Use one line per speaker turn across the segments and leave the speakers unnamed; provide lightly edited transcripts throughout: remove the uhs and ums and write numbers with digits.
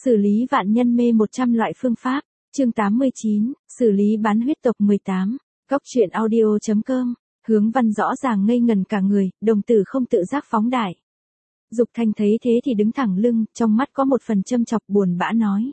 Xử lý vạn nhân mê 100 loại phương pháp, chương 89, xử lý bán huyết tộc 18, Cóc truyện audio.com, Hướng Văn rõ ràng ngây ngần cả người, đồng tử không tự giác phóng đại. Dục Thanh thấy thế thì đứng thẳng lưng, trong mắt có một phần châm chọc buồn bã nói.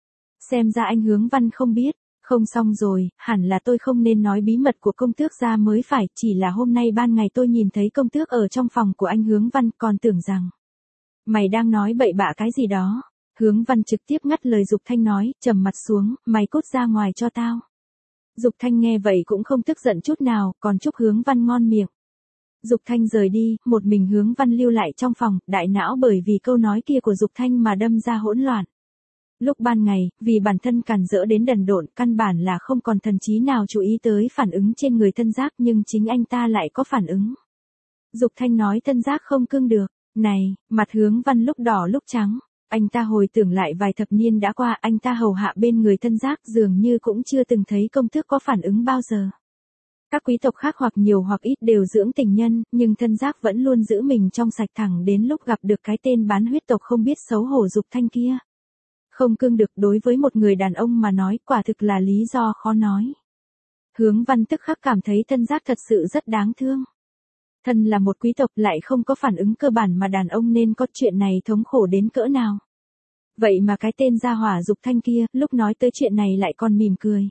Xem ra anh Hướng Văn không biết, không xong rồi, hẳn là tôi không nên nói bí mật của công tước ra mới phải, chỉ là hôm nay ban ngày tôi nhìn thấy công tước ở trong phòng của anh Hướng Văn, còn tưởng rằng. Mày đang nói bậy bạ cái gì đó. Hướng Văn trực tiếp ngắt lời Dục Thanh nói, trầm mặt xuống, mày cút ra ngoài cho tao. Dục Thanh nghe vậy cũng không tức giận chút nào, còn chúc Hướng Văn ngon miệng. Dục Thanh rời đi, một mình Hướng Văn lưu lại trong phòng, đại não bởi vì câu nói kia của Dục Thanh mà đâm ra hỗn loạn. Lúc ban ngày, vì bản thân càn rỡ đến đần độn, căn bản là không còn thần trí nào chú ý tới phản ứng trên người Tân Giác, nhưng chính anh ta lại có phản ứng. Dục Thanh nói Tân Giác không cưng được, này, mặt Hướng Văn lúc đỏ lúc trắng. Anh ta hồi tưởng lại vài thập niên đã qua, anh ta hầu hạ bên người Tân Giác dường như cũng chưa từng thấy công tước có phản ứng bao giờ. Các quý tộc khác hoặc nhiều hoặc ít đều dưỡng tình nhân, nhưng Tân Giác vẫn luôn giữ mình trong sạch thẳng đến lúc gặp được cái tên bán huyết tộc không biết xấu hổ Dục Thanh kia. Không cưng được đối với một người đàn ông mà nói quả thực là lý do khó nói. Hướng Văn tức khắc cảm thấy Tân Giác thật sự rất đáng thương. Thân là một quý tộc lại không có phản ứng cơ bản mà đàn ông nên có chuyện này thống khổ đến cỡ nào. Vậy mà cái tên gia hỏa Dục Thanh kia, lúc nói tới chuyện này lại còn mỉm cười.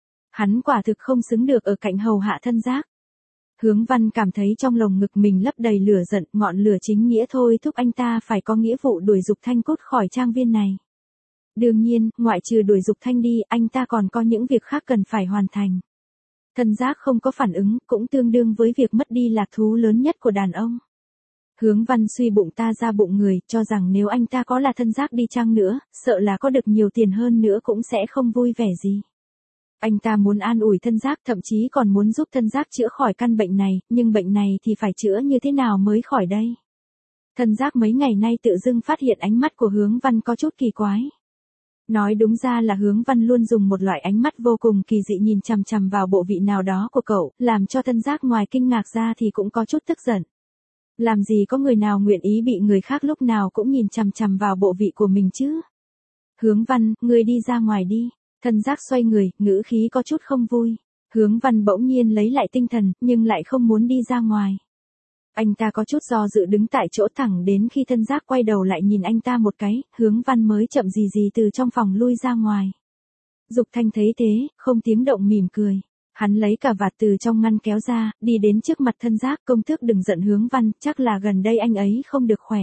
Hắn quả thực không xứng được ở cạnh hầu hạ Tân Giác. Hướng Văn cảm thấy trong lồng ngực mình lấp đầy lửa giận, ngọn lửa chính nghĩa thôi thúc anh ta phải có nghĩa vụ đuổi Dục Thanh cút khỏi trang viên này. Đương nhiên, ngoại trừ đuổi Dục Thanh đi, anh ta còn có những việc khác cần phải hoàn thành. Tân Giác không có phản ứng, cũng tương đương với việc mất đi lạc thú lớn nhất của đàn ông. Hướng Văn suy bụng ta ra bụng người, cho rằng nếu anh ta có là Tân Giác đi chăng nữa, sợ là có được nhiều tiền hơn nữa cũng sẽ không vui vẻ gì. Anh ta muốn an ủi Tân Giác, thậm chí còn muốn giúp Tân Giác chữa khỏi căn bệnh này, nhưng bệnh này thì phải chữa như thế nào mới khỏi đây? Tân Giác mấy ngày nay tự dưng phát hiện ánh mắt của Hướng Văn có chút kỳ quái. Nói đúng ra là Hướng Văn luôn dùng một loại ánh mắt vô cùng kỳ dị nhìn chằm chằm vào bộ vị nào đó của cậu, làm cho Tân Giác ngoài kinh ngạc ra thì cũng có chút tức giận. Làm gì có người nào nguyện ý bị người khác lúc nào cũng nhìn chằm chằm vào bộ vị của mình chứ? Hướng Văn, ngươi đi ra ngoài đi. Tân Giác xoay người, ngữ khí có chút không vui. Hướng Văn bỗng nhiên lấy lại tinh thần, nhưng lại không muốn đi ra ngoài. Anh ta có chút do dự đứng tại chỗ thẳng đến khi Tân Giác quay đầu lại nhìn anh ta một cái, Hướng Văn mới chậm gì từ trong phòng lui ra ngoài. Dục Thanh thấy thế, không tiếng động mỉm cười. Hắn lấy cà vạt từ trong ngăn kéo ra, đi đến trước mặt Tân Giác, công tước đừng giận Hướng Văn, chắc là gần đây anh ấy không được khỏe.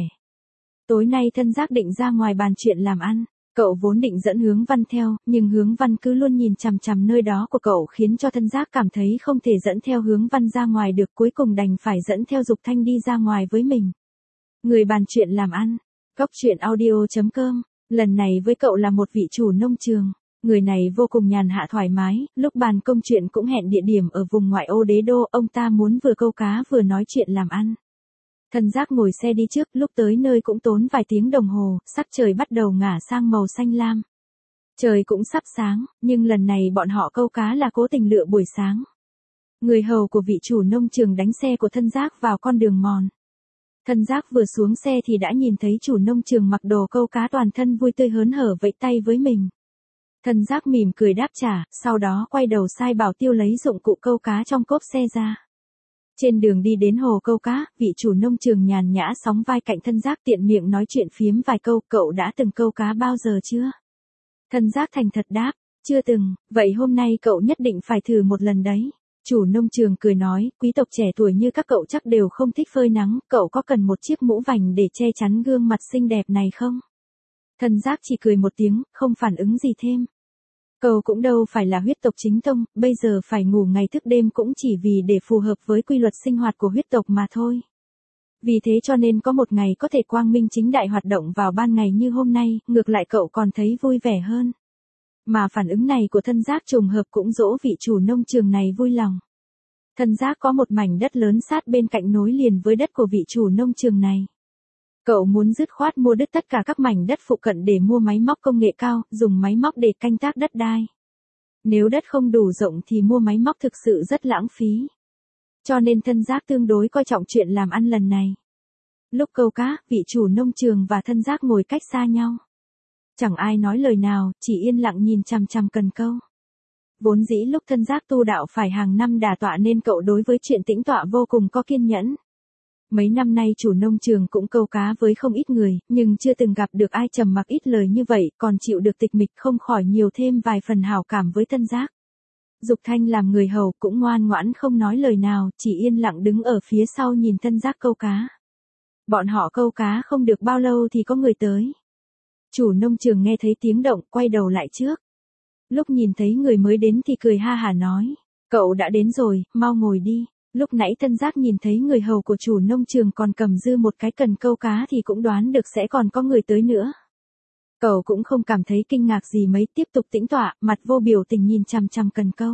Tối nay Tân Giác định ra ngoài bàn chuyện làm ăn. Cậu vốn định dẫn Hướng Văn theo, nhưng Hướng Văn cứ luôn nhìn chằm chằm nơi đó của cậu khiến cho Tân Giác cảm thấy không thể dẫn theo Hướng Văn ra ngoài được, cuối cùng đành phải dẫn theo Dục Thanh đi ra ngoài với mình. Người bàn chuyện làm ăn, Cóc truyện audio.com, lần này với cậu là một vị chủ nông trường. Người này vô cùng nhàn hạ thoải mái, lúc bàn công chuyện cũng hẹn địa điểm ở vùng ngoại ô đế đô, ông ta muốn vừa câu cá vừa nói chuyện làm ăn. Tân Giác ngồi xe đi trước, lúc tới nơi cũng tốn vài tiếng đồng hồ, sắc trời bắt đầu ngả sang màu xanh lam. Trời cũng sắp sáng, nhưng lần này bọn họ câu cá là cố tình lựa buổi sáng. Người hầu của vị chủ nông trường đánh xe của Tân Giác vào con đường mòn. Tân Giác vừa xuống xe thì đã nhìn thấy chủ nông trường mặc đồ câu cá toàn thân vui tươi hớn hở vẫy tay với mình. Tân Giác mỉm cười đáp trả, sau đó quay đầu sai bảo tiêu lấy dụng cụ câu cá trong cốp xe ra. Trên đường đi đến hồ câu cá, vị chủ nông trường nhàn nhã sóng vai cạnh Tân Giác tiện miệng nói chuyện phiếm vài câu, cậu đã từng câu cá bao giờ chưa? Tân Giác thành thật đáp, chưa từng, vậy hôm nay cậu nhất định phải thử một lần đấy. Chủ nông trường cười nói, quý tộc trẻ tuổi như các cậu chắc đều không thích phơi nắng, cậu có cần một chiếc mũ vành để che chắn gương mặt xinh đẹp này không? Tân Giác chỉ cười một tiếng, không phản ứng gì thêm. Cậu cũng đâu phải là huyết tộc chính tông, bây giờ phải ngủ ngày thức đêm cũng chỉ vì để phù hợp với quy luật sinh hoạt của huyết tộc mà thôi. Vì thế cho nên có một ngày có thể quang minh chính đại hoạt động vào ban ngày như hôm nay, ngược lại cậu còn thấy vui vẻ hơn. Mà phản ứng này của Tân Giác trùng hợp cũng dỗ vị chủ nông trường này vui lòng. Tân Giác có một mảnh đất lớn sát bên cạnh nối liền với đất của vị chủ nông trường này. Cậu muốn dứt khoát mua đứt tất cả các mảnh đất phụ cận để mua máy móc công nghệ cao, dùng máy móc để canh tác đất đai. Nếu đất không đủ rộng thì mua máy móc thực sự rất lãng phí. Cho nên Tân Giác tương đối coi trọng chuyện làm ăn lần này. Lúc câu cá, vị chủ nông trường và Tân Giác ngồi cách xa nhau. Chẳng ai nói lời nào, chỉ yên lặng nhìn chằm chằm cần câu. Vốn dĩ lúc thân giác tu đạo phải hàng năm đả tọa nên cậu đối với chuyện tĩnh tọa vô cùng có kiên nhẫn. Mấy năm nay chủ nông trường cũng câu cá với không ít người, nhưng chưa từng gặp được ai trầm mặc ít lời như vậy, còn chịu được tịch mịch không khỏi nhiều thêm vài phần hảo cảm với thân giác. Dục Thanh làm người hầu cũng ngoan ngoãn không nói lời nào, chỉ yên lặng đứng ở phía sau nhìn thân giác câu cá. Bọn họ câu cá không được bao lâu thì có người tới. Chủ nông trường nghe thấy tiếng động, quay đầu lại trước. Lúc nhìn thấy người mới đến thì cười ha hả nói, cậu đã đến rồi, mau ngồi đi. Lúc nãy thân giác nhìn thấy người hầu của chủ nông trường còn cầm dư một cái cần câu cá thì cũng đoán được sẽ còn có người tới nữa. Cậu cũng không cảm thấy kinh ngạc gì mấy, tiếp tục tĩnh tọa, mặt vô biểu tình nhìn chằm chằm cần câu.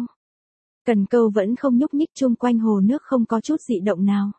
Cần câu vẫn không nhúc nhích, chung quanh hồ nước không có chút dị động nào.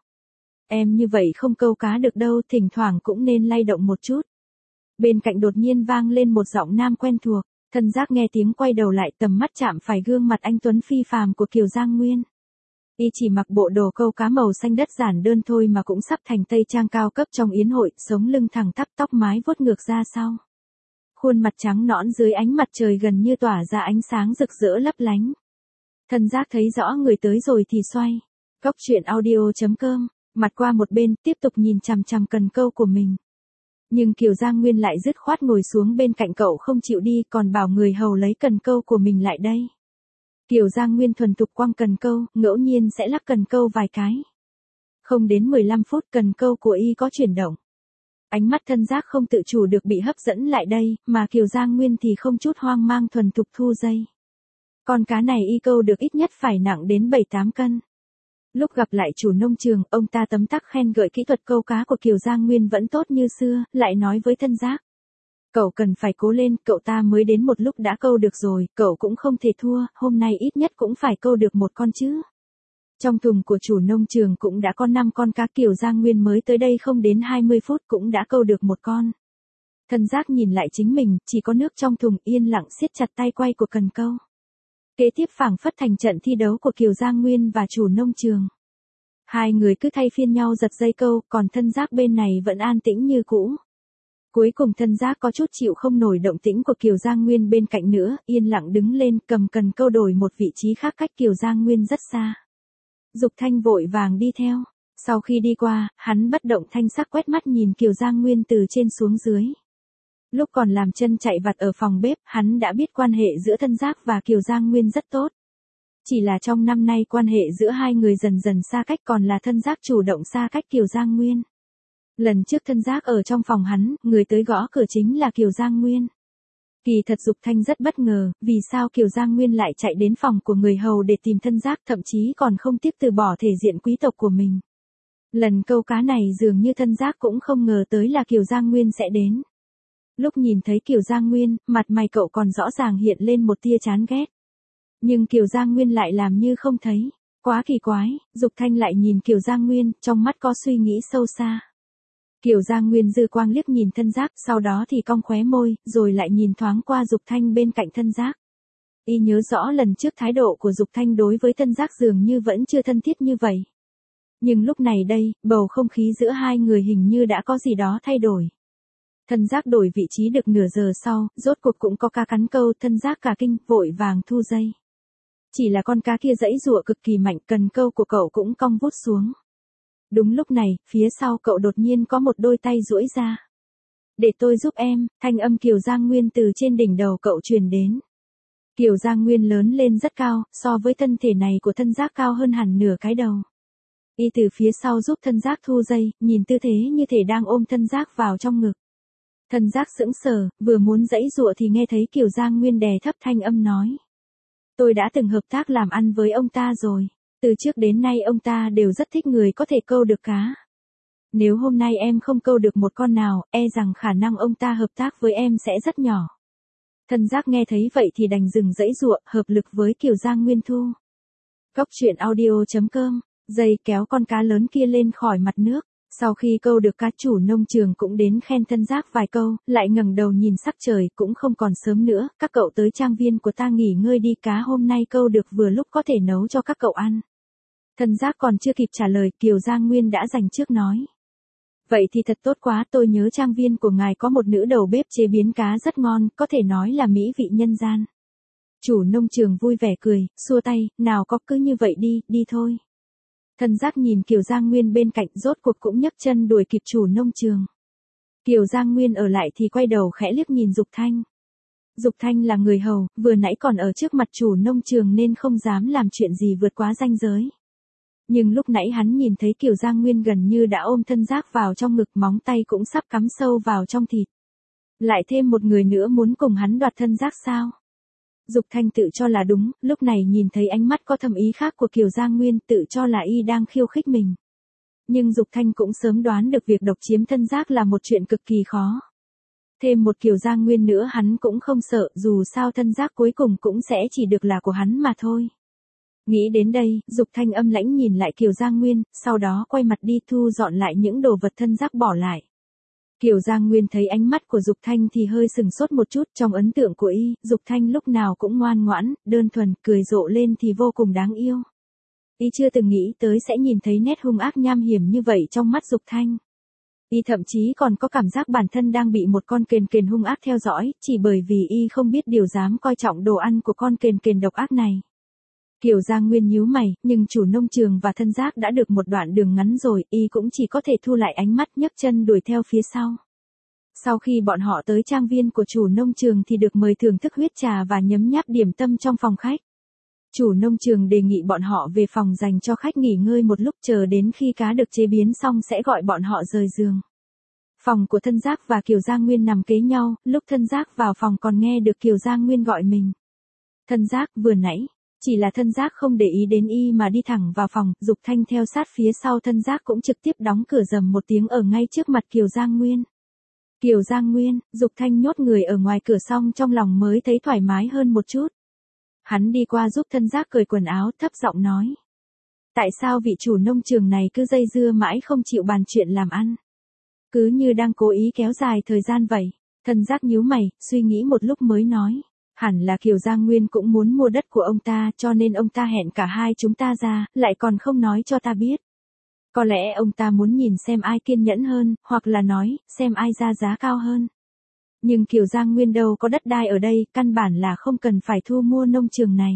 Em như vậy không câu cá được đâu, thỉnh thoảng cũng nên lay động một chút. Bên cạnh đột nhiên vang lên một giọng nam quen thuộc, thân giác nghe tiếng quay đầu lại, tầm mắt chạm phải gương mặt anh tuấn phi phàm của Kiều Giang Nguyên. Y chỉ mặc bộ đồ câu cá màu xanh đất giản đơn thôi mà cũng sắp thành tây trang cao cấp trong yến hội, sống lưng thẳng tắp, tóc mái vuốt ngược ra sau. Khuôn mặt trắng nõn dưới ánh mặt trời gần như tỏa ra ánh sáng rực rỡ lấp lánh. Thân giác thấy rõ người tới rồi thì xoay. Góc truyện audio.com, mặt qua một bên, tiếp tục nhìn chằm chằm cần câu của mình. Nhưng Kiều Giang Nguyên lại dứt khoát ngồi xuống bên cạnh cậu không chịu đi, còn bảo người hầu lấy cần câu của mình lại đây. Kiều Giang Nguyên thuần thục quăng cần câu, ngẫu nhiên sẽ lắc cần câu vài cái. Không đến 15 phút cần câu của y có chuyển động. Ánh mắt thân giác không tự chủ được bị hấp dẫn lại đây, mà Kiều Giang Nguyên thì không chút hoang mang thuần thục thu dây. Con cá này y câu được ít nhất phải nặng đến 7-8 cân. Lúc gặp lại chủ nông trường, ông ta tấm tắc khen ngợi kỹ thuật câu cá của Kiều Giang Nguyên vẫn tốt như xưa, lại nói với thân giác. Cậu cần phải cố lên, cậu ta mới đến một lúc đã câu được rồi, cậu cũng không thể thua, hôm nay ít nhất cũng phải câu được một con chứ. Trong thùng của chủ nông trường cũng đã có 5 con cá, Kiều Giang Nguyên mới tới đây không đến 20 phút cũng đã câu được một con. Thân giác nhìn lại chính mình, chỉ có nước trong thùng, yên lặng siết chặt tay quay của cần câu. Kế tiếp phảng phất thành trận thi đấu của Kiều Giang Nguyên và chủ nông trường. Hai người cứ thay phiên nhau giật dây câu, còn thân giác bên này vẫn an tĩnh như cũ. Cuối cùng thân giác có chút chịu không nổi động tĩnh của Kiều Giang Nguyên bên cạnh nữa, yên lặng đứng lên cầm cần câu đổi một vị trí khác cách Kiều Giang Nguyên rất xa. Dục Thanh vội vàng đi theo. Sau khi đi qua, hắn bất động thanh sắc quét mắt nhìn Kiều Giang Nguyên từ trên xuống dưới. Lúc còn làm chân chạy vặt ở phòng bếp, hắn đã biết quan hệ giữa thân giác và Kiều Giang Nguyên rất tốt. Chỉ là trong năm nay quan hệ giữa hai người dần dần xa cách, còn là thân giác chủ động xa cách Kiều Giang Nguyên. Lần trước thân giác ở trong phòng hắn, người tới gõ cửa chính là Kiều Giang Nguyên. Kỳ thật Dục Thanh rất bất ngờ, vì sao Kiều Giang Nguyên lại chạy đến phòng của người hầu để tìm thân giác, thậm chí còn không tiếc từ bỏ thể diện quý tộc của mình. Lần câu cá này dường như thân giác cũng không ngờ tới là Kiều Giang Nguyên sẽ đến. Lúc nhìn thấy Kiều Giang Nguyên, mặt mày cậu còn rõ ràng hiện lên một tia chán ghét. Nhưng Kiều Giang Nguyên lại làm như không thấy. Quá kỳ quái, Dục Thanh lại nhìn Kiều Giang Nguyên, trong mắt có suy nghĩ sâu xa. Kiều Giang Nguyên dư quang liếc nhìn thân giác, sau đó thì cong khóe môi, rồi lại nhìn thoáng qua Dục Thanh bên cạnh thân giác. Y nhớ rõ lần trước thái độ của Dục Thanh đối với thân giác dường như vẫn chưa thân thiết như vậy. Nhưng lúc này đây, bầu không khí giữa hai người hình như đã có gì đó thay đổi. Thân giác đổi vị trí được nửa giờ sau, rốt cuộc cũng có cá cắn câu, thân giác cả kinh, vội vàng thu dây. Chỉ là con cá kia giãy giụa cực kỳ mạnh, cần câu của cậu cũng cong vút xuống. Đúng lúc này, phía sau cậu đột nhiên có một đôi tay duỗi ra. Để tôi giúp em, thanh âm Kiều Giang Nguyên từ trên đỉnh đầu cậu truyền đến. Kiều Giang Nguyên lớn lên rất cao, so với thân thể này của thân giác cao hơn hẳn nửa cái đầu. Y từ phía sau giúp thân giác thu dây, nhìn tư thế như thể đang ôm thân giác vào trong ngực. Thân giác sững sờ, vừa muốn giãy giụa thì nghe thấy Kiều Giang Nguyên đè thấp thanh âm nói. Tôi đã từng hợp tác làm ăn với ông ta rồi. Từ trước đến nay ông ta đều rất thích người có thể câu được cá. Nếu hôm nay em không câu được một con nào, e rằng khả năng ông ta hợp tác với em sẽ rất nhỏ. Thân giác nghe thấy vậy thì đành dừng giãy giụa, hợp lực với Kiều Giang Nguyên thu. Góc truyện audio.com, dây kéo con cá lớn kia lên khỏi mặt nước. Sau khi câu được cá, chủ nông trường cũng đến khen thân giác vài câu, lại ngẩng đầu nhìn sắc trời, cũng không còn sớm nữa, các cậu tới trang viên của ta nghỉ ngơi đi, cá hôm nay câu được vừa lúc có thể nấu cho các cậu ăn. Thân giác còn chưa kịp trả lời, Kiều Giang Nguyên đã giành trước nói. Vậy thì thật tốt quá, tôi nhớ trang viên của ngài có một nữ đầu bếp chế biến cá rất ngon, có thể nói là mỹ vị nhân gian. Chủ nông trường vui vẻ cười, xua tay, nào có cứ như vậy đi, đi thôi. Thân giác nhìn Kiều Giang Nguyên bên cạnh rốt cuộc cũng nhấc chân đuổi kịp chủ nông trường. Kiều Giang Nguyên ở lại thì quay đầu khẽ liếc nhìn Dục Thanh. Dục Thanh là người hầu, vừa nãy còn ở trước mặt chủ nông trường nên không dám làm chuyện gì vượt quá ranh giới. Nhưng lúc nãy hắn nhìn thấy Kiều Giang Nguyên gần như đã ôm thân giác vào trong ngực, móng tay cũng sắp cắm sâu vào trong thịt. Lại thêm một người nữa muốn cùng hắn đoạt thân giác sao? Dục Thanh tự cho là đúng, lúc này nhìn thấy ánh mắt có thâm ý khác của Kiều Giang Nguyên, tự cho là y đang khiêu khích mình. Nhưng Dục Thanh cũng sớm đoán được việc độc chiếm thân giác là một chuyện cực kỳ khó. Thêm một Kiều Giang Nguyên nữa hắn cũng không sợ, dù sao thân giác cuối cùng cũng sẽ chỉ được là của hắn mà thôi. Nghĩ đến đây, Dục Thanh âm lãnh nhìn lại Kiều Giang Nguyên, sau đó quay mặt đi thu dọn lại những đồ vật thân giác bỏ lại. Kiều Giang Nguyên thấy ánh mắt của Dục Thanh thì hơi sừng sốt một chút, trong ấn tượng của y, Dục Thanh lúc nào cũng ngoan ngoãn, đơn thuần, cười rộ lên thì vô cùng đáng yêu. Y chưa từng nghĩ tới sẽ nhìn thấy nét hung ác nham hiểm như vậy trong mắt Dục Thanh. Y thậm chí còn có cảm giác bản thân đang bị một con kền kền hung ác theo dõi, chỉ bởi vì y không biết điều dám coi trọng đồ ăn của con kền kền độc ác này. Kiều Giang Nguyên nhíu mày, nhưng chủ nông trường và thân giác đã được một đoạn đường ngắn rồi, y cũng chỉ có thể thu lại ánh mắt nhấc chân đuổi theo phía sau. Sau khi bọn họ tới trang viên của chủ nông trường thì được mời thưởng thức huyết trà và nhấm nháp điểm tâm trong phòng khách. Chủ nông trường đề nghị bọn họ về phòng dành cho khách nghỉ ngơi một lúc, chờ đến khi cá được chế biến xong sẽ gọi bọn họ rời giường. Phòng của thân giác và Kiều Giang Nguyên nằm kế nhau, lúc thân giác vào phòng còn nghe được Kiều Giang Nguyên gọi mình. Thân giác, vừa nãy. Chỉ là thân giác không để ý đến y mà đi thẳng vào phòng, Dục Thanh theo sát phía sau thân giác cũng trực tiếp đóng cửa rầm một tiếng ở ngay trước mặt Kiều Giang Nguyên. Kiều Giang Nguyên, Dục Thanh nhốt người ở ngoài cửa xong trong lòng mới thấy thoải mái hơn một chút. Hắn đi qua giúp thân giác cởi quần áo, thấp giọng nói. Tại sao vị chủ nông trường này cứ dây dưa mãi không chịu bàn chuyện làm ăn? Cứ như đang cố ý kéo dài thời gian vậy. Thân giác nhíu mày, suy nghĩ một lúc mới nói. Hẳn là Kiều Giang Nguyên cũng muốn mua đất của ông ta, cho nên ông ta hẹn cả hai chúng ta ra, lại còn không nói cho ta biết. Có lẽ ông ta muốn nhìn xem ai kiên nhẫn hơn, hoặc là nói, xem ai ra giá cao hơn. Nhưng Kiều Giang Nguyên đâu có đất đai ở đây, căn bản là không cần phải thu mua nông trường này.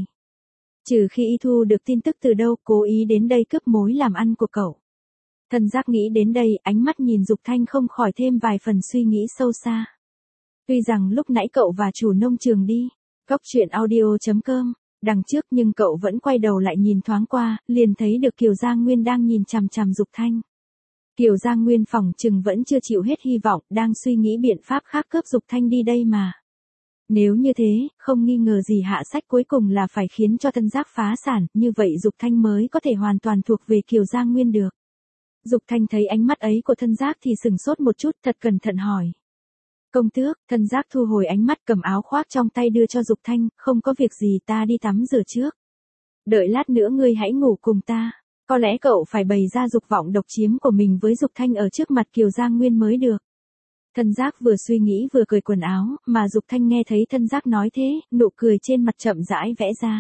Trừ khi y thu được tin tức từ đâu, cố ý đến đây cướp mối làm ăn của cậu. Thân giác nghĩ đến đây, ánh mắt nhìn Dục Thanh không khỏi thêm vài phần suy nghĩ sâu xa. Tuy rằng lúc nãy cậu và chủ nông trường đi, góc chuyện audio.com, đằng trước, nhưng cậu vẫn quay đầu lại nhìn thoáng qua, liền thấy được Kiều Giang Nguyên đang nhìn chằm chằm Dục Thanh. Kiều Giang Nguyên phỏng chừng vẫn chưa chịu hết hy vọng, đang suy nghĩ biện pháp khác cướp Dục Thanh đi đây mà. Nếu như thế, không nghi ngờ gì hạ sách cuối cùng là phải khiến cho thân giác phá sản, như vậy Dục Thanh mới có thể hoàn toàn thuộc về Kiều Giang Nguyên được. Dục Thanh thấy ánh mắt ấy của thân giác thì sừng sốt một chút, thật cẩn thận hỏi. Công tước, thân giác thu hồi ánh mắt, cầm áo khoác trong tay đưa cho Dục Thanh, không có việc gì, ta đi tắm rửa trước. Đợi lát nữa ngươi hãy ngủ cùng ta. Có lẽ cậu phải bày ra dục vọng độc chiếm của mình với Dục Thanh ở trước mặt Kiều Giang Nguyên mới được. Thân giác vừa suy nghĩ vừa cởi quần áo, mà Dục Thanh nghe thấy thân giác nói thế, nụ cười trên mặt chậm rãi vẽ ra.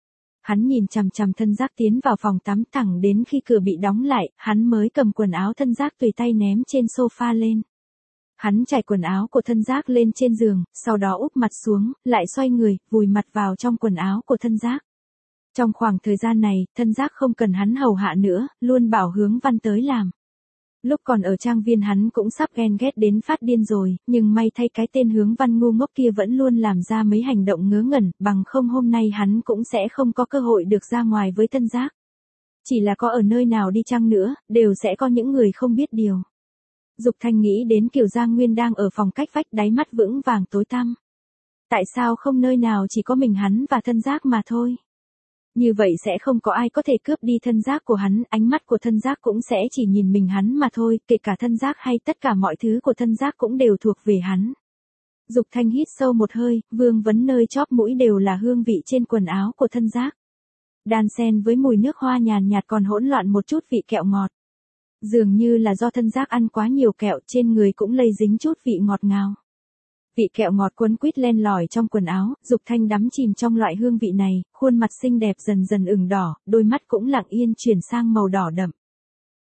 Hắn nhìn chằm chằm thân giác tiến vào phòng tắm, thẳng đến khi cửa bị đóng lại, hắn mới cầm quần áo thân giác tùy tay ném trên sofa lên. Hắn trải quần áo của thân giác lên trên giường, sau đó úp mặt xuống, lại xoay người, vùi mặt vào trong quần áo của thân giác. Trong khoảng thời gian này, thân giác không cần hắn hầu hạ nữa, luôn bảo Hướng Văn tới làm. Lúc còn ở trang viên hắn cũng sắp ghen ghét đến phát điên rồi, nhưng may thay cái tên Hướng Văn ngu ngốc kia vẫn luôn làm ra mấy hành động ngớ ngẩn, bằng không hôm nay hắn cũng sẽ không có cơ hội được ra ngoài với thân giác. Chỉ là có ở nơi nào đi chăng nữa, đều sẽ có những người không biết điều. Dục Thanh nghĩ đến Kiều Giang Nguyên đang ở phòng cách vách, đáy mắt vững vàng tối tăm. Tại sao không nơi nào chỉ có mình hắn và thân giác mà thôi? Như vậy sẽ không có ai có thể cướp đi thân giác của hắn, ánh mắt của thân giác cũng sẽ chỉ nhìn mình hắn mà thôi, kể cả thân giác hay tất cả mọi thứ của thân giác cũng đều thuộc về hắn. Dục Thanh hít sâu một hơi, vương vấn nơi chóp mũi đều là hương vị trên quần áo của thân giác. Đan xen với mùi nước hoa nhàn nhạt còn hỗn loạn một chút vị kẹo ngọt. Dường như là do thân giác ăn quá nhiều kẹo, trên người cũng lây dính chút vị ngọt ngào. Vị kẹo ngọt quấn quýt len lỏi trong quần áo, Dục Thanh đắm chìm trong loại hương vị này, khuôn mặt xinh đẹp dần dần ửng đỏ, đôi mắt cũng lặng yên chuyển sang màu đỏ đậm.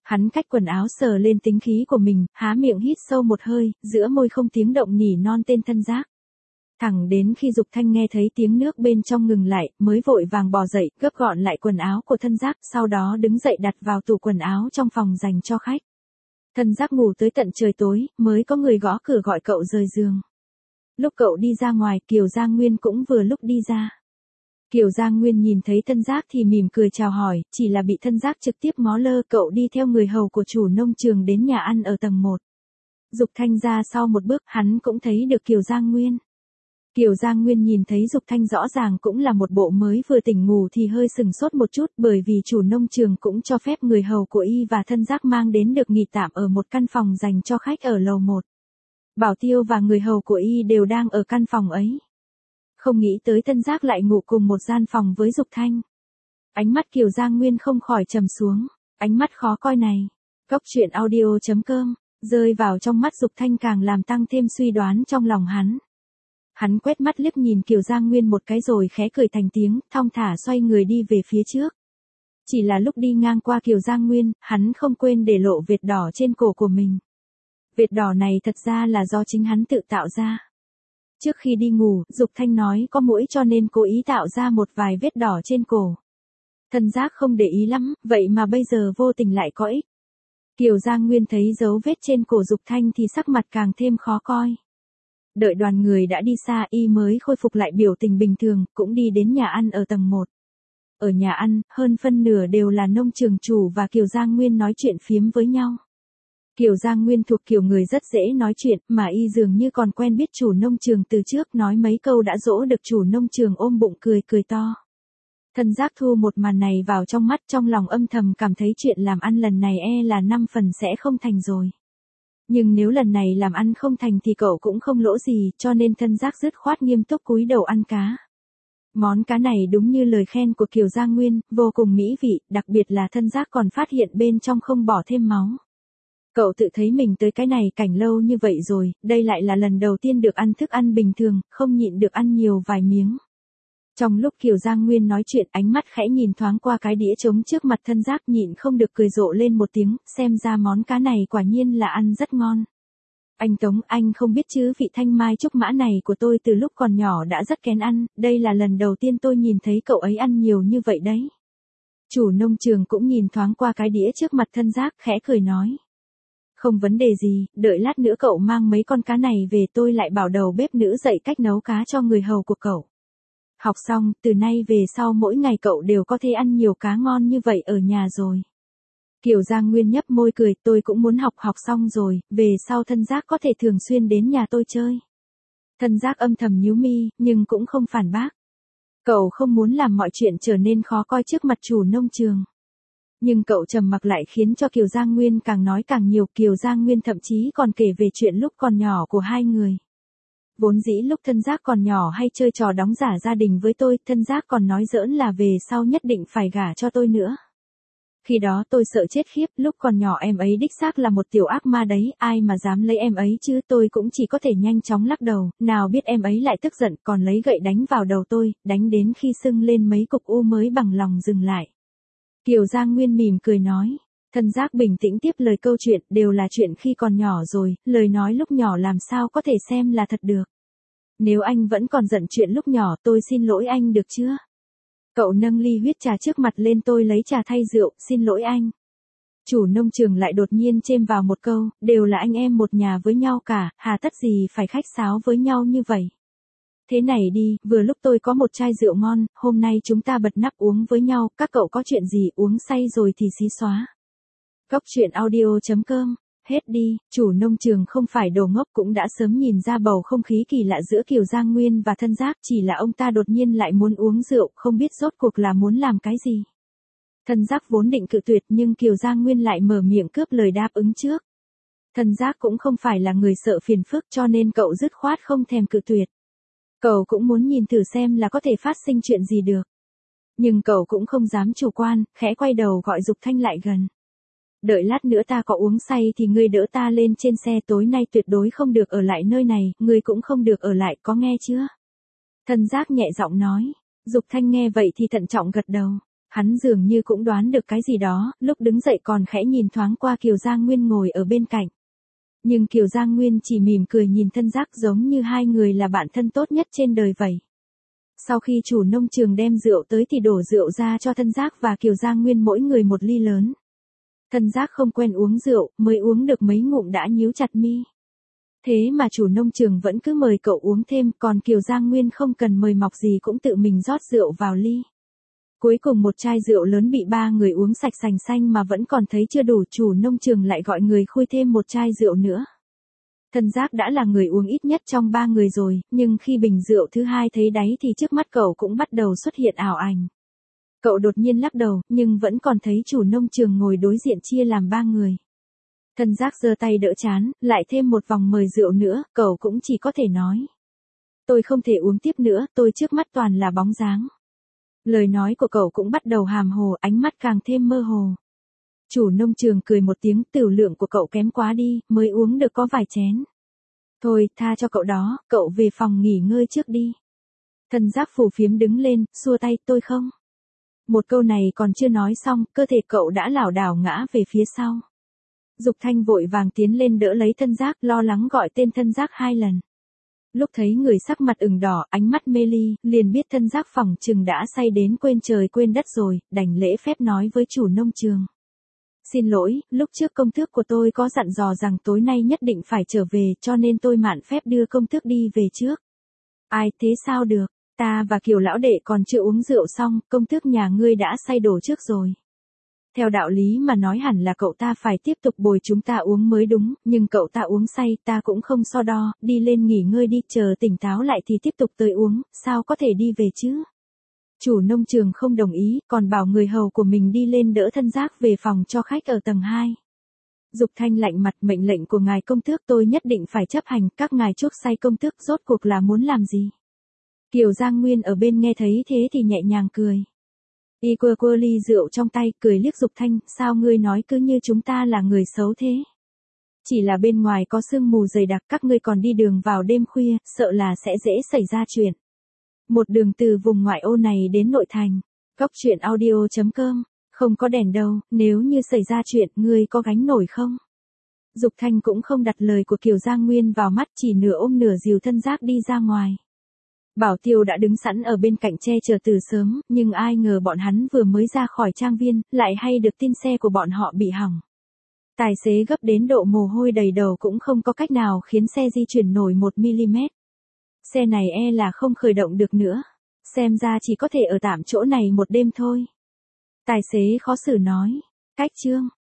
Hắn cách quần áo sờ lên tính khí của mình, há miệng hít sâu một hơi, giữa môi không tiếng động nỉ non tên Thân Giác. Thẳng đến khi Dục Thanh nghe thấy tiếng nước bên trong ngừng lại, mới vội vàng bò dậy, gấp gọn lại quần áo của Thân Giác, sau đó đứng dậy đặt vào tủ quần áo trong phòng dành cho khách. Thân Giác ngủ tới tận trời tối, mới có người gõ cửa gọi cậu rời giường. Lúc cậu đi ra ngoài, Kiều Giang Nguyên cũng vừa lúc đi ra. Kiều Giang Nguyên nhìn thấy Thân Giác thì mỉm cười chào hỏi, chỉ là bị Thân Giác trực tiếp ngó lơ, cậu đi theo người hầu của chủ nông trường đến nhà ăn ở tầng 1. Dục Thanh ra sau một bước, hắn cũng thấy được Kiều Giang Nguyên. Kiều Giang Nguyên nhìn thấy Dục Thanh rõ ràng cũng là một bộ mới vừa tỉnh ngủ thì hơi sừng sốt một chút, bởi vì chủ nông trường cũng cho phép người hầu của y và Thân Giác mang đến được nghỉ tạm ở một căn phòng dành cho khách ở lầu 1. Bảo tiêu và người hầu của y đều đang ở căn phòng ấy. Không nghĩ tới Thân Giác lại ngủ cùng một gian phòng với Dục Thanh. Ánh mắt Kiều Giang Nguyên không khỏi trầm xuống, ánh mắt khó coi này. Cốc truyện audio.com, rơi vào trong mắt Dục Thanh càng làm tăng thêm suy đoán trong lòng hắn. Hắn quét mắt liếc nhìn Kiều Giang Nguyên một cái rồi khẽ cười thành tiếng, thong thả xoay người đi về phía trước. Chỉ là lúc đi ngang qua Kiều Giang Nguyên, hắn không quên để lộ vệt đỏ trên cổ của mình. Vệt đỏ này thật ra là do chính hắn tự tạo ra. Trước khi đi ngủ, Dục Thanh nói có muỗi cho nên cố ý tạo ra một vài vết đỏ trên cổ. Thân Giác không để ý lắm, vậy mà bây giờ vô tình lại có ích. Kiều Giang Nguyên thấy dấu vết trên cổ Dục Thanh thì sắc mặt càng thêm khó coi. Đợi đoàn người đã đi xa y mới khôi phục lại biểu tình bình thường, cũng đi đến nhà ăn ở tầng 1. Ở nhà ăn, hơn phân nửa đều là nông trường chủ và Kiều Giang Nguyên nói chuyện phiếm với nhau. Kiều Giang Nguyên thuộc kiểu người rất dễ nói chuyện, mà y dường như còn quen biết chủ nông trường từ trước, nói mấy câu đã dỗ được chủ nông trường ôm bụng cười cười to. Thân Giác thu một màn này vào trong mắt, trong lòng âm thầm cảm thấy chuyện làm ăn lần này là 5 phần sẽ không thành rồi. Nhưng nếu lần này làm ăn không thành thì cậu cũng không lỗ gì, cho nên Thân Giác dứt khoát nghiêm túc cúi đầu ăn cá. Món cá này đúng như lời khen của Kiều Giang Nguyên, vô cùng mỹ vị, đặc biệt là Thân Giác còn phát hiện bên trong không bỏ thêm máu. Cậu tự thấy mình tới cái này cảnh lâu như vậy rồi, đây lại là lần đầu tiên được ăn thức ăn bình thường, không nhịn được ăn nhiều vài miếng. Trong lúc Kiều Giang Nguyên nói chuyện, ánh mắt khẽ nhìn thoáng qua cái đĩa trống trước mặt Thân Giác, nhịn không được cười rộ lên một tiếng, xem ra món cá này quả nhiên là ăn rất ngon. Anh Tống, anh không biết chứ, vị thanh mai trúc mã này của tôi từ lúc còn nhỏ đã rất kén ăn, đây là lần đầu tiên tôi nhìn thấy cậu ấy ăn nhiều như vậy đấy. Chủ nông trường cũng nhìn thoáng qua cái đĩa trước mặt Thân Giác, khẽ cười nói. Không vấn đề gì, đợi lát nữa cậu mang mấy con cá này về tôi lại bảo đầu bếp nữ dạy cách nấu cá cho người hầu của cậu. Học xong, từ nay về sau mỗi ngày cậu đều có thể ăn nhiều cá ngon như vậy ở nhà rồi. Kiều Giang Nguyên nhấp môi cười, tôi cũng muốn học xong rồi, về sau Thân Giác có thể thường xuyên đến nhà tôi chơi. Thân Giác âm thầm nhíu mi, nhưng cũng không phản bác. Cậu không muốn làm mọi chuyện trở nên khó coi trước mặt chủ nông trường. Nhưng cậu trầm mặc lại khiến cho Kiều Giang Nguyên càng nói càng nhiều, Kiều Giang Nguyên thậm chí còn kể về chuyện lúc còn nhỏ của hai người. Vốn dĩ lúc Thân Giác còn nhỏ hay chơi trò đóng giả gia đình với tôi, Thân Giác còn nói giỡn là về sau nhất định phải gả cho tôi nữa. Khi đó tôi sợ chết khiếp, lúc còn nhỏ em ấy đích xác là một tiểu ác ma đấy, ai mà dám lấy em ấy chứ, tôi cũng chỉ có thể nhanh chóng lắc đầu, nào biết em ấy lại tức giận còn lấy gậy đánh vào đầu tôi, đánh đến khi sưng lên mấy cục u mới bằng lòng dừng lại. Kiều Giang Nguyên mỉm cười nói. Thân Giác bình tĩnh tiếp lời câu chuyện, đều là chuyện khi còn nhỏ rồi, lời nói lúc nhỏ làm sao có thể xem là thật được. Nếu anh vẫn còn giận chuyện lúc nhỏ tôi xin lỗi anh được chưa? Cậu nâng ly huyết trà trước mặt lên, tôi lấy trà thay rượu, xin lỗi anh. Chủ nông trường lại đột nhiên chêm vào một câu, đều là anh em một nhà với nhau cả, hà tất gì phải khách sáo với nhau như vậy. Thế này đi, vừa lúc tôi có một chai rượu ngon, hôm nay chúng ta bật nắp uống với nhau, các cậu có chuyện gì uống say rồi thì xí xóa. Cốc truyện audio.com, hết đi, chủ nông trường không phải đồ ngốc cũng đã sớm nhìn ra bầu không khí kỳ lạ giữa Kiều Giang Nguyên và Thân Giác, chỉ là ông ta đột nhiên lại muốn uống rượu, không biết rốt cuộc là muốn làm cái gì. Thân Giác vốn định cự tuyệt nhưng Kiều Giang Nguyên lại mở miệng cướp lời đáp ứng trước. Thân Giác cũng không phải là người sợ phiền phức cho nên cậu dứt khoát không thèm cự tuyệt. Cậu cũng muốn nhìn thử xem là có thể phát sinh chuyện gì được. Nhưng cậu cũng không dám chủ quan, khẽ quay đầu gọi Dục Thanh lại gần. Đợi lát nữa ta có uống say thì ngươi đỡ ta lên trên xe, tối nay tuyệt đối không được ở lại nơi này, ngươi cũng không được ở lại, có nghe chưa? Thân Giác nhẹ giọng nói. Dục Thanh nghe vậy thì thận trọng gật đầu. Hắn dường như cũng đoán được cái gì đó, lúc đứng dậy còn khẽ nhìn thoáng qua Kiều Giang Nguyên ngồi ở bên cạnh. Nhưng Kiều Giang Nguyên chỉ mỉm cười nhìn Thân Giác giống như hai người là bạn thân tốt nhất trên đời vậy. Sau khi chủ nông trường đem rượu tới thì đổ rượu ra cho Thân Giác và Kiều Giang Nguyên mỗi người một ly lớn. Thân Giác không quen uống rượu, mới uống được mấy ngụm đã nhíu chặt mi. Thế mà chủ nông trường vẫn cứ mời cậu uống thêm, còn Kiều Giang Nguyên không cần mời mọc gì cũng tự mình rót rượu vào ly. Cuối cùng một chai rượu lớn bị ba người uống sạch sành xanh mà vẫn còn thấy chưa đủ, chủ nông trường lại gọi người khui thêm một chai rượu nữa. Thân Giác đã là người uống ít nhất trong ba người rồi, nhưng khi bình rượu thứ hai thấy đáy thì trước mắt cậu cũng bắt đầu xuất hiện ảo ảnh. Cậu đột nhiên lắc đầu, nhưng vẫn còn thấy chủ nông trường ngồi đối diện chia làm ba người. Thân Giác giơ tay đỡ chán, lại thêm một vòng mời rượu nữa, cậu cũng chỉ có thể nói. Tôi không thể uống tiếp nữa, tôi trước mắt toàn là bóng dáng. Lời nói của cậu cũng bắt đầu hàm hồ, ánh mắt càng thêm mơ hồ. Chủ nông trường cười một tiếng, tửu lượng của cậu kém quá đi, mới uống được có vài chén. Thôi, tha cho cậu đó, cậu về phòng nghỉ ngơi trước đi. Thân Giác phù phiếm đứng lên, xua tay, tôi không. Một câu này còn chưa nói xong, cơ thể cậu đã lảo đảo ngã về phía sau. Dục Thanh vội vàng tiến lên đỡ lấy Thân Giác, lo lắng gọi tên Thân Giác 2 lần. Lúc thấy người sắc mặt ửng đỏ, ánh mắt mê ly, liền biết Thân Giác phỏng chừng đã say đến quên trời quên đất rồi, đành lễ phép nói với chủ nông trường. Xin lỗi, lúc trước công tước của tôi có dặn dò rằng tối nay nhất định phải trở về, cho nên tôi mạn phép đưa công tước đi về trước. Ai, thế sao được, ta và Kiều lão đệ còn chưa uống rượu xong, công tước nhà ngươi đã say đổ trước rồi. Theo đạo lý mà nói hẳn là cậu ta phải tiếp tục bồi chúng ta uống mới đúng, nhưng cậu ta uống say, ta cũng không so đo, đi lên nghỉ ngơi đi, chờ tỉnh táo lại thì tiếp tục tới uống, sao có thể đi về chứ? Chủ nông trường không đồng ý, còn bảo người hầu của mình đi lên đỡ Thân Giác về phòng cho khách ở tầng 2. Dục Thanh lạnh mặt, mệnh lệnh của ngài công tước tôi nhất định phải chấp hành, các ngài chuốc say công tước rốt cuộc là muốn làm gì? Kiều Giang Nguyên ở bên nghe thấy thế thì nhẹ nhàng cười. Y quơ ly rượu trong tay, cười liếc Dục Thanh, sao ngươi nói cứ như chúng ta là người xấu thế? Chỉ là bên ngoài có sương mù dày đặc, các ngươi còn đi đường vào đêm khuya, sợ là sẽ dễ xảy ra chuyện. Một đường từ vùng ngoại ô này đến nội thành. Góc truyện audio.com, không có đèn đâu, nếu như xảy ra chuyện, ngươi có gánh nổi không? Dục Thanh cũng không đặt lời của Kiều Giang Nguyên vào mắt, chỉ nửa ôm nửa dìu Thân Giác đi ra ngoài. Bảo Tiêu đã đứng sẵn ở bên cạnh che chở từ sớm, nhưng ai ngờ bọn hắn vừa mới ra khỏi trang viên, lại hay được tin xe của bọn họ bị hỏng. Tài xế gấp đến độ mồ hôi đầy đầu cũng không có cách nào khiến xe di chuyển nổi 1mm. Xe này e là không khởi động được nữa. Xem ra chỉ có thể ở tạm chỗ này một đêm thôi. Tài xế khó xử nói. Cách chương.